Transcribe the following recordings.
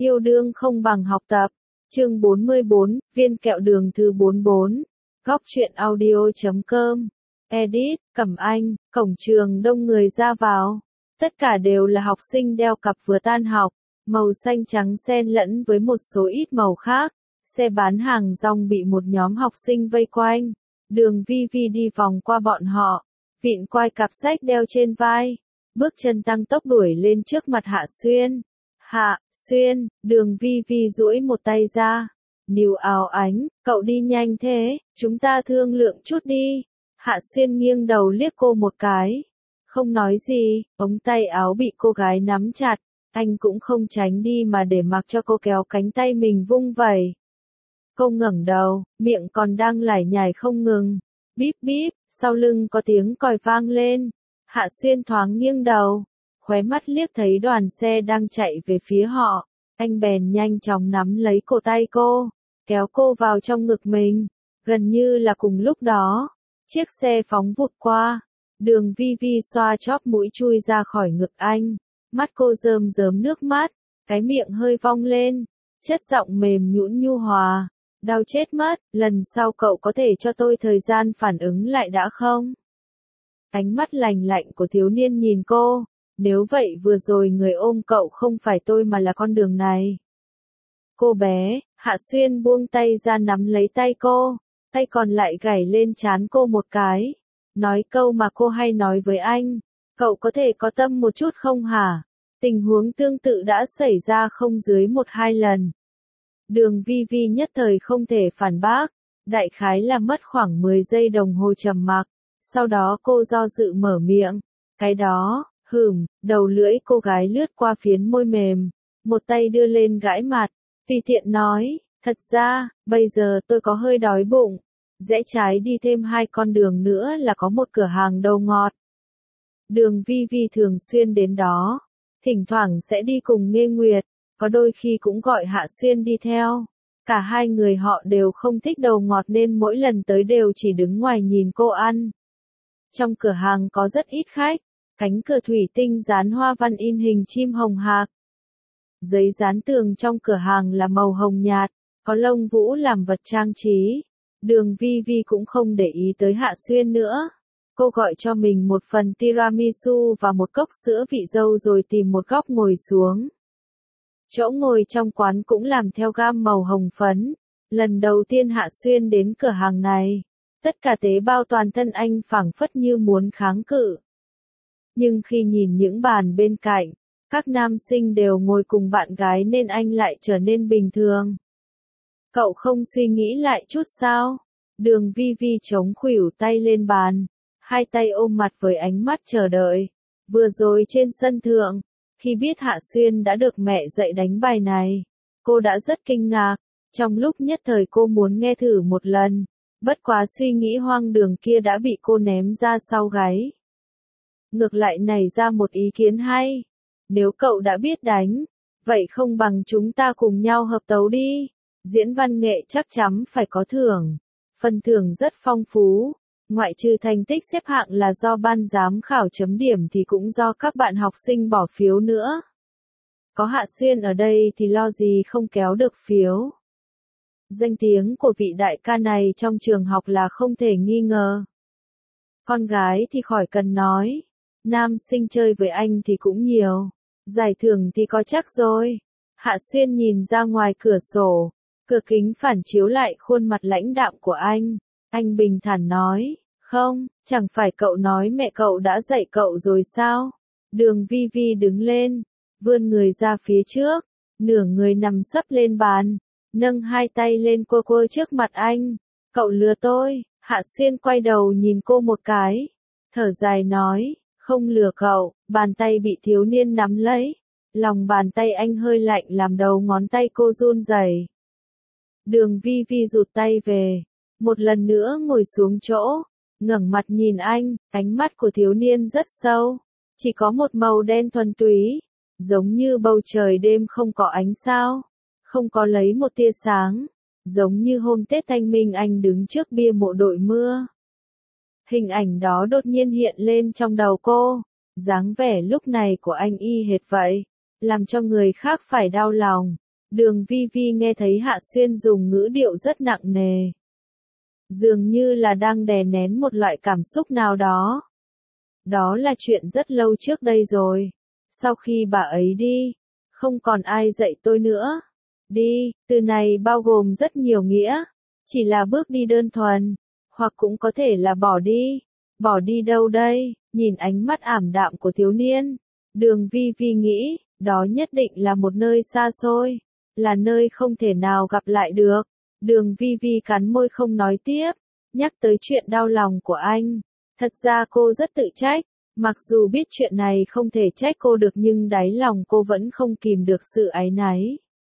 Yêu đương không bằng học tập. Chương 44, viên kẹo đường thứ 44. Góc truyện audio.com. Edit, Cẩm Anh, cổng trường đông người ra vào. Tất cả đều là học sinh đeo cặp vừa tan học, màu xanh trắng xen lẫn với một số ít màu khác. Xe bán hàng rong bị một nhóm học sinh vây quanh. Đường Vi Vi đi vòng qua bọn họ, vịn quai cặp sách đeo trên vai, bước chân tăng tốc đuổi lên trước mặt Hạ Xuyên. Hạ Xuyên, Đường Vi Vi duỗi một tay ra. Níu áo Ánh, cậu đi nhanh thế, chúng ta thương lượng chút đi. Hạ Xuyên nghiêng đầu liếc cô một cái. Không nói gì, ống tay áo bị cô gái nắm chặt, anh cũng không tránh đi mà để mặc cho cô kéo cánh tay mình vung vẩy. Cô ngẩng đầu, miệng còn đang lải nhải không ngừng. Bíp bíp, sau lưng có tiếng còi vang lên. Hạ Xuyên thoáng nghiêng đầu, khóe mắt liếc thấy đoàn xe đang chạy về phía họ. Anh bèn nhanh chóng nắm lấy cổ tay cô, kéo cô vào trong ngực mình. Gần như là cùng lúc đó, chiếc xe phóng vụt qua. Đường Vi Vi xoa chóp mũi chui ra khỏi ngực anh. Mắt cô rơm rớm nước mắt, cái miệng hơi vong lên, chất giọng mềm nhũn nhu hòa. Đau chết mất, lần sau cậu có thể cho tôi thời gian phản ứng lại đã không? Ánh mắt lành lạnh của thiếu niên nhìn cô. Nếu vậy vừa rồi người ôm cậu không phải tôi mà là con đường này. Cô bé, Hạ Xuyên buông tay ra nắm lấy tay cô, tay còn lại gảy lên trán cô một cái. Nói câu mà cô hay nói với anh, cậu có thể có tâm một chút không hả? Tình huống tương tự đã xảy ra không dưới 1-2 lần. Đường Vi Vi nhất thời không thể phản bác, đại khái là mất khoảng 10 giây đồng hồ trầm mặc, sau đó cô do dự mở miệng, cái đó, đầu lưỡi cô gái lướt qua phiến môi mềm, một tay đưa lên gãi mặt, tùy tiện nói, thật ra, bây giờ tôi có hơi đói bụng, rẽ trái đi thêm 2 con đường nữa là có một cửa hàng đồ ngọt. Đường Vi Vi thường xuyên đến đó, thỉnh thoảng sẽ đi cùng Nghê Nguyệt. Có đôi khi cũng gọi Hạ Xuyên đi theo. Cả hai người họ đều không thích đồ ngọt nên mỗi lần tới đều chỉ đứng ngoài nhìn cô ăn. Trong cửa hàng có rất ít khách, cánh cửa thủy tinh dán hoa văn in hình chim hồng hạc. Giấy dán tường trong cửa hàng là màu hồng nhạt, có lông vũ làm vật trang trí. Đường Vi Vi cũng không để ý tới Hạ Xuyên nữa. Cô gọi cho mình một phần tiramisu và một cốc sữa vị dâu rồi tìm một góc ngồi xuống. Chỗ ngồi trong quán cũng làm theo gam màu hồng phấn. Lần đầu tiên Hạ Xuyên đến cửa hàng này, tất cả tế bào toàn thân anh phảng phất như muốn kháng cự. Nhưng khi nhìn những bàn bên cạnh, các nam sinh đều ngồi cùng bạn gái nên anh lại trở nên bình thường. Cậu không suy nghĩ lại chút sao? Đường Vi Vi chống khuỷu tay lên bàn, hai tay ôm mặt với ánh mắt chờ đợi. Vừa rồi trên sân thượng, khi biết Hạ Xuyên đã được mẹ dạy đánh bài này, cô đã rất kinh ngạc. Trong lúc nhất thời cô muốn nghe thử một lần, bất quá suy nghĩ hoang đường kia đã bị cô ném ra sau gáy. Ngược lại nảy ra một ý kiến hay. Nếu cậu đã biết đánh, vậy không bằng chúng ta cùng nhau hợp tấu đi. Diễn văn nghệ chắc chắn phải có thưởng. Phần thưởng rất phong phú. Ngoại trừ thành tích xếp hạng là do ban giám khảo chấm điểm thì cũng do các bạn học sinh bỏ phiếu nữa. Có Hạ Xuyên ở đây thì lo gì không kéo được phiếu. Danh tiếng của vị đại ca này trong trường học là không thể nghi ngờ. Con gái thì khỏi cần nói. Nam sinh chơi với anh thì cũng nhiều. Giải thưởng thì có chắc rồi. Hạ Xuyên nhìn ra ngoài cửa sổ. Cửa kính phản chiếu lại khuôn mặt lãnh đạm của anh. Anh bình thản nói, không, chẳng phải cậu nói mẹ cậu đã dạy cậu rồi sao? Đường Vi Vi đứng lên, vươn người ra phía trước, nửa người nằm sấp lên bàn, nâng hai tay lên quơ quơ trước mặt anh. Cậu lừa tôi. Hạ Xuyên quay đầu nhìn cô một cái, thở dài nói, không lừa cậu. Bàn tay bị thiếu niên nắm lấy, lòng bàn tay anh hơi lạnh làm đầu ngón tay cô run rẩy. Đường Vi Vi rụt tay về, một lần nữa ngồi xuống chỗ, ngẩng mặt nhìn anh, ánh mắt của thiếu niên rất sâu, chỉ có một màu đen thuần túy, giống như bầu trời đêm không có ánh sao, không có lấy một tia sáng, giống như hôm Tết Thanh Minh anh đứng trước bia mộ đội mưa. Hình ảnh đó đột nhiên hiện lên trong đầu cô, dáng vẻ lúc này của anh y hệt vậy, làm cho người khác phải đau lòng. Đường Vi Vi nghe thấy Hạ Xuyên dùng ngữ điệu rất nặng nề. Dường như là đang đè nén một loại cảm xúc nào đó. Đó là chuyện rất lâu trước đây rồi. Sau khi bà ấy đi, không còn ai dạy tôi nữa. Đi, từ này bao gồm rất nhiều nghĩa. Chỉ là bước đi đơn thuần, hoặc cũng có thể là bỏ đi. Bỏ đi đâu đây? Nhìn ánh mắt ảm đạm của thiếu niên, Đường Vi Vi nghĩ, đó nhất định là một nơi xa xôi, là nơi không thể nào gặp lại được. Đường Vi Vi cắn môi không nói tiếp, nhắc tới chuyện đau lòng của anh. Thật ra cô rất tự trách, mặc dù biết chuyện này không thể trách cô được nhưng đáy lòng cô vẫn không kìm được sự áy náy.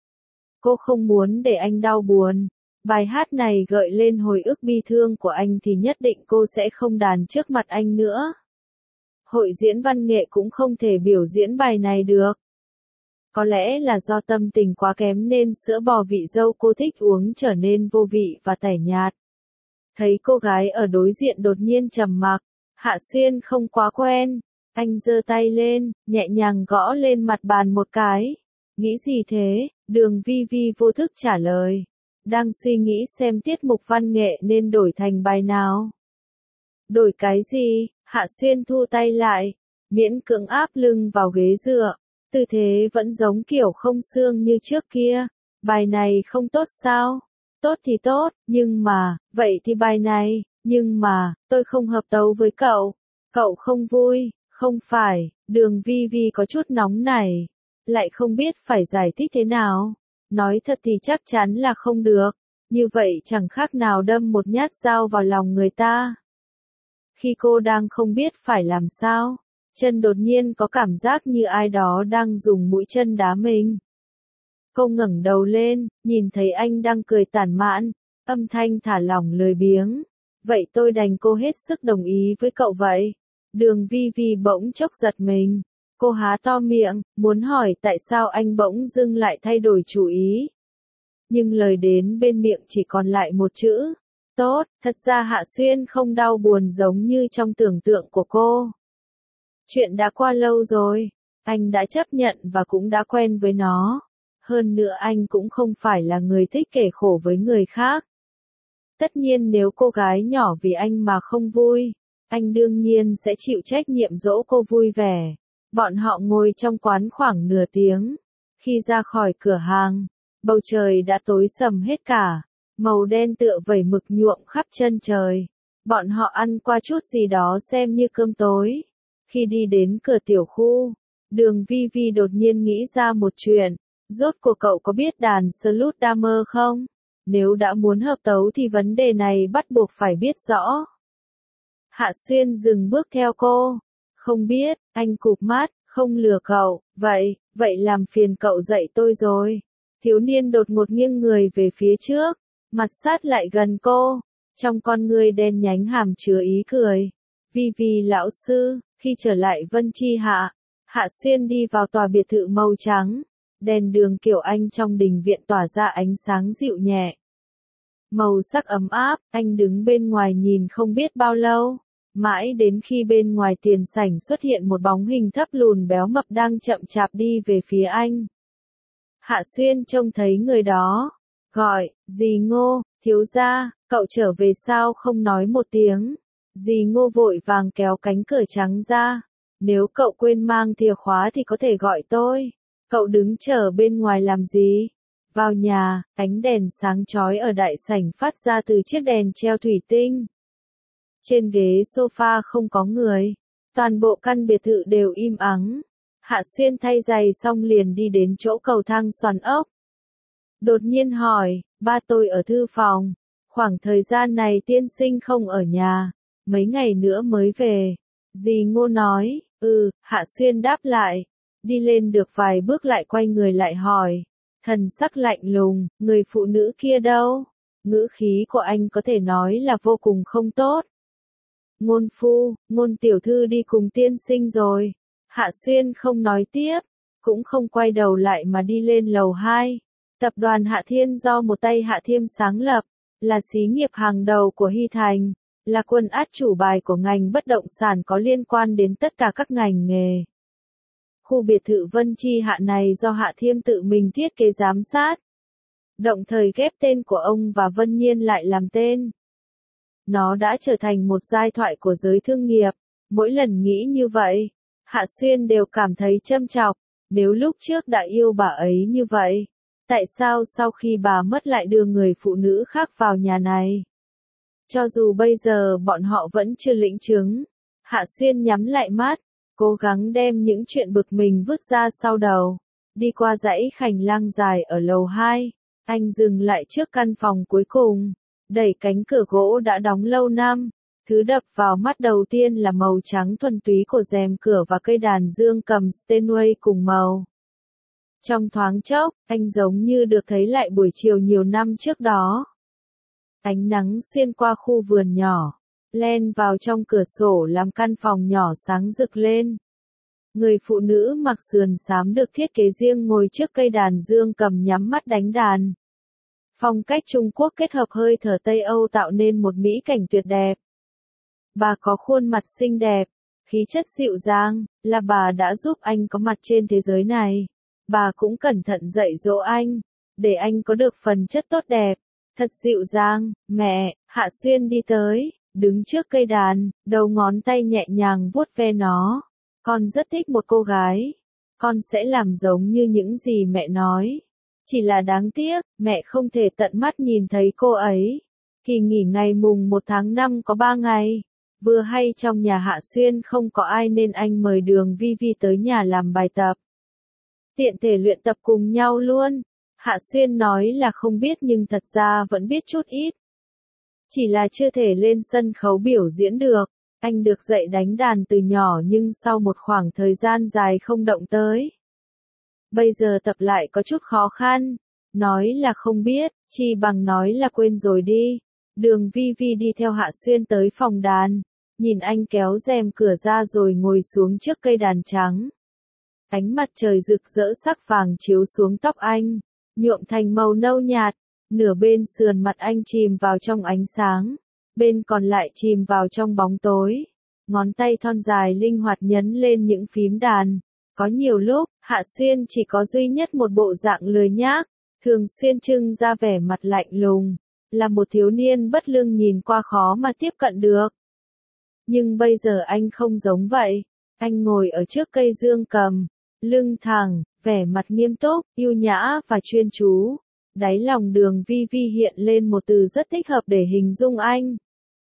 Cô không muốn để anh đau buồn. Bài hát này gợi lên hồi ức bi thương của anh thì nhất định cô sẽ không đàn trước mặt anh nữa. Hội diễn văn nghệ cũng không thể biểu diễn bài này được. Có lẽ là do tâm tình quá kém nên sữa bò vị dâu cô thích uống trở nên vô vị và tẻ nhạt. Thấy cô gái ở đối diện đột nhiên trầm mặc, Hạ Xuyên không quá quen. Anh giơ tay lên, nhẹ nhàng gõ lên mặt bàn một cái. Nghĩ gì thế? Đường Vi Vi vô thức trả lời. Đang suy nghĩ xem tiết mục văn nghệ nên đổi thành bài nào. Đổi cái gì? Hạ Xuyên thu tay lại, miễn cưỡng áp lưng vào ghế dựa. Tư thế vẫn giống kiểu không xương như trước kia. Bài này không tốt sao? Tốt thì tốt, nhưng mà, vậy thì bài này, nhưng mà, tôi không hợp tấu với cậu. Cậu không vui, không phải, Đường Vi Vi có chút nóng nảy. Lại không biết phải giải thích thế nào. Nói thật thì chắc chắn là không được. Như vậy chẳng khác nào đâm một nhát dao vào lòng người ta. Khi cô đang không biết phải làm sao, chân đột nhiên có cảm giác như ai đó đang dùng mũi chân đá mình. Cô ngẩng đầu lên, nhìn thấy anh đang cười tản mạn, âm thanh thả lỏng lười biếng. Vậy tôi đành cô hết sức đồng ý với cậu vậy. Đường Vi Vi bỗng chốc giật mình. Cô há to miệng, muốn hỏi tại sao anh bỗng dưng lại thay đổi chủ ý. Nhưng lời đến bên miệng chỉ còn lại một chữ. Tốt, thật ra Hạ Xuyên không đau buồn giống như trong tưởng tượng của cô. Chuyện đã qua lâu rồi, anh đã chấp nhận và cũng đã quen với nó. Hơn nữa anh cũng không phải là người thích kể khổ với người khác. Tất nhiên nếu cô gái nhỏ vì anh mà không vui, anh đương nhiên sẽ chịu trách nhiệm dỗ cô vui vẻ. Bọn họ ngồi trong quán khoảng nửa tiếng. Khi ra khỏi cửa hàng, bầu trời đã tối sầm hết cả. Màu đen tựa vẩy mực nhuộm khắp chân trời. Bọn họ ăn qua chút gì đó xem như cơm tối. Khi đi đến cửa tiểu khu, Đường Vi Vi đột nhiên nghĩ ra một chuyện. Rốt cuộc cậu có biết đàn Sludammer không? Nếu đã muốn hợp tấu thì vấn đề này bắt buộc phải biết rõ. Hạ Xuyên dừng bước theo cô. Không biết, anh cụp mắt, không lừa cậu. Vậy làm phiền cậu dạy tôi rồi. Thiếu niên đột ngột nghiêng người về phía trước, mặt sát lại gần cô. Trong con ngươi đen nhánh hàm chứa ý cười. Vi Vi lão sư, khi trở lại Vân Chi Hạ, Hạ Xuyên đi vào tòa biệt thự màu trắng. Đèn đường kiểu Anh trong đình viện tỏa ra ánh sáng dịu nhẹ. Màu sắc ấm áp, anh đứng bên ngoài nhìn không biết bao lâu. Mãi đến khi bên ngoài tiền sảnh xuất hiện một bóng hình thấp lùn béo mập đang chậm chạp đi về phía anh. Hạ Xuyên trông thấy người đó. Gọi, dì Ngô, thiếu gia, cậu trở về sao không nói một tiếng. Dì Ngô vội vàng kéo cánh cửa trắng ra. Nếu cậu quên mang chìa khóa thì có thể gọi tôi. Cậu đứng chờ bên ngoài làm gì? Vào nhà, ánh đèn sáng chói ở đại sảnh phát ra từ chiếc đèn treo thủy tinh. Trên ghế sofa không có người. Toàn bộ căn biệt thự đều im ắng. Hạ Xuyên thay giày xong liền đi đến chỗ cầu thang xoắn ốc. Đột nhiên hỏi, ba tôi ở thư phòng. Khoảng thời gian này tiên sinh không ở nhà. Mấy ngày nữa mới về. Dì Ngô nói, Hạ Xuyên đáp lại. Đi lên được vài bước lại quay người lại hỏi. Thần sắc lạnh lùng, người phụ nữ kia đâu? Ngữ khí của anh có thể nói là vô cùng không tốt. Ngôn phu, Ngôn tiểu thư đi cùng tiên sinh rồi. Hạ Xuyên không nói tiếp, cũng không quay đầu lại mà đi lên lầu 2. Tập đoàn Hạ Thiên do một tay Hạ Thiêm sáng lập, là xí nghiệp hàng đầu của Hy Thành, là quân át chủ bài của ngành bất động sản có liên quan đến tất cả các ngành nghề. Khu biệt thự Vân Chi Hạ này do Hạ Thiêm tự mình thiết kế giám sát. Đồng thời ghép tên của ông và Vân Nhiên lại làm tên. Nó đã trở thành một giai thoại của giới thương nghiệp. Mỗi lần nghĩ như vậy, Hạ Xuyên đều cảm thấy châm chọc. Nếu lúc trước đã yêu bà ấy như vậy, tại sao sau khi bà mất lại đưa người phụ nữ khác vào nhà này? Cho dù bây giờ bọn họ vẫn chưa lĩnh chứng, Hạ Xuyên nhắm lại mắt, cố gắng đem những chuyện bực mình vứt ra sau đầu. Đi qua dãy hành lang dài ở lầu 2, anh dừng lại trước căn phòng cuối cùng, đẩy cánh cửa gỗ đã đóng lâu năm. Thứ đập vào mắt đầu tiên là màu trắng thuần túy của rèm cửa và cây đàn dương cầm Steinway cùng màu. Trong thoáng chốc, anh giống như được thấy lại buổi chiều nhiều năm trước đó. Ánh nắng xuyên qua khu vườn nhỏ, len vào trong cửa sổ làm căn phòng nhỏ sáng rực lên. Người phụ nữ mặc sườn xám được thiết kế riêng ngồi trước cây đàn dương cầm nhắm mắt đánh đàn. Phong cách Trung Quốc kết hợp hơi thở Tây Âu tạo nên một mỹ cảnh tuyệt đẹp. Bà có khuôn mặt xinh đẹp, khí chất dịu dàng, là bà đã giúp anh có mặt trên thế giới này. Bà cũng cẩn thận dạy dỗ anh, để anh có được phần chất tốt đẹp. Thật dịu dàng, mẹ. Hạ Xuyên đi tới, đứng trước cây đàn, đầu ngón tay nhẹ nhàng vuốt ve nó. Con rất thích một cô gái. Con sẽ làm giống như những gì mẹ nói. Chỉ là đáng tiếc, mẹ không thể tận mắt nhìn thấy cô ấy. Kỳ nghỉ ngày mùng 1 tháng 5 có 3 ngày. Vừa hay trong nhà Hạ Xuyên không có ai nên anh mời Đường Vi Vi tới nhà làm bài tập. Tiện thể luyện tập cùng nhau luôn. Hạ Xuyên nói là không biết nhưng thật ra vẫn biết chút ít. Chỉ là chưa thể lên sân khấu biểu diễn được. Anh được dạy đánh đàn từ nhỏ nhưng sau một khoảng thời gian dài không động tới. Bây giờ tập lại có chút khó khăn. Nói là không biết, chi bằng nói là quên rồi đi. Đường Vi Vi đi theo Hạ Xuyên tới phòng đàn. Nhìn anh kéo rèm cửa ra rồi ngồi xuống trước cây đàn trắng. Ánh mặt trời rực rỡ sắc vàng chiếu xuống tóc anh, nhuộm thành màu nâu nhạt. Nửa bên sườn mặt anh chìm vào trong ánh sáng, bên còn lại chìm vào trong bóng tối. Ngón tay thon dài linh hoạt nhấn lên những phím đàn. Có nhiều lúc, Hạ Xuyên chỉ có duy nhất một bộ dạng lười nhác, thường xuyên trưng ra vẻ mặt lạnh lùng, là một thiếu niên bất lương nhìn qua khó mà tiếp cận được. Nhưng bây giờ anh không giống vậy. Anh ngồi ở trước cây dương cầm, lưng thẳng, vẻ mặt nghiêm túc, yêu nhã và chuyên chú. Đáy lòng Đường Vi Vi hiện lên một từ rất thích hợp để hình dung anh.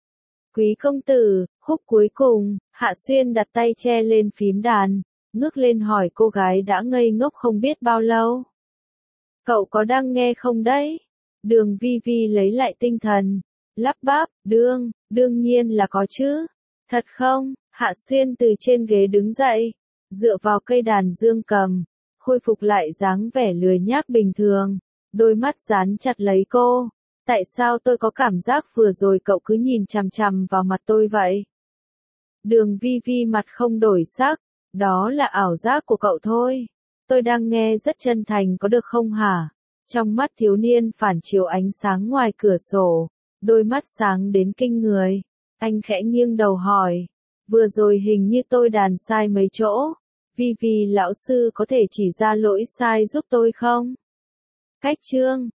Quý công tử. Khúc cuối cùng, Hạ Xuyên đặt tay che lên phím đàn, ngước lên hỏi cô gái đã ngây ngốc không biết bao lâu. Cậu có đang nghe không đấy? Đường Vi Vi lấy lại tinh thần, lắp bắp, đương nhiên là có chứ. Thật không? Hạ Xuyên từ trên ghế đứng dậy, dựa vào cây đàn dương cầm, khôi phục lại dáng vẻ lười nhác bình thường, đôi mắt dán chặt lấy cô. Tại sao tôi có cảm giác vừa rồi cậu cứ nhìn chằm chằm vào mặt tôi vậy? Đường Vi Vi mặt không đổi sắc, đó là ảo giác của cậu thôi. Tôi đang nghe rất chân thành có được không hả? Trong mắt thiếu niên phản chiếu ánh sáng ngoài cửa sổ, đôi mắt sáng đến kinh người. Anh khẽ nghiêng đầu hỏi, vừa rồi hình như tôi đàn sai mấy chỗ. Vi Vi lão sư có thể chỉ ra lỗi sai giúp tôi không? Cách chương